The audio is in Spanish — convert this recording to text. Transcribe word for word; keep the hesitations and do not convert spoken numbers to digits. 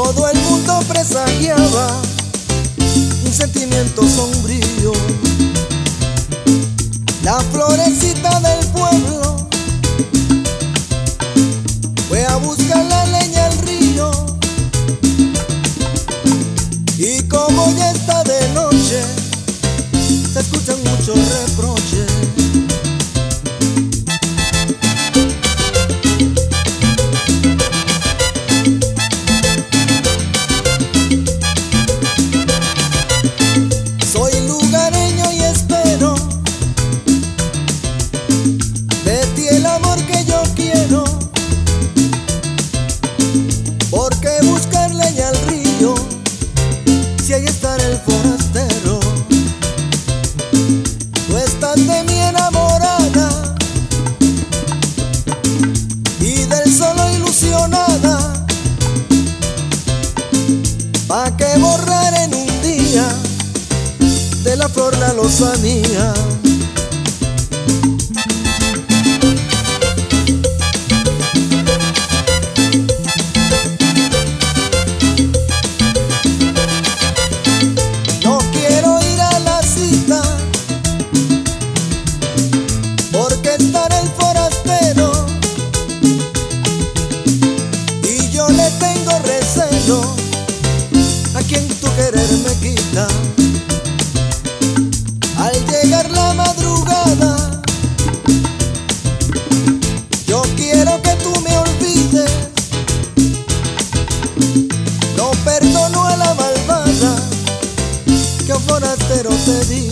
Todo el mundo presagiaba un sentimiento sombrío. La florecita del pueblo fue a buscar la leña al río, y como ya está de noche, se escuchan muchos reproches. Soy lugareño y espero de ti el amor que yo quiero, porque buscar leña al río si ahí está el forastero. Tú estás de mi enamorada y del solo ilusionada, pa' que borrar en un día de la flor la lozanía. No quiero ir a la cita porque estará el forastero, y yo le tengo recelo a quien tu querer me quita. Al llegar la madrugada, yo quiero que tú me olvides. No perdono a la malvada que un forastero te diga.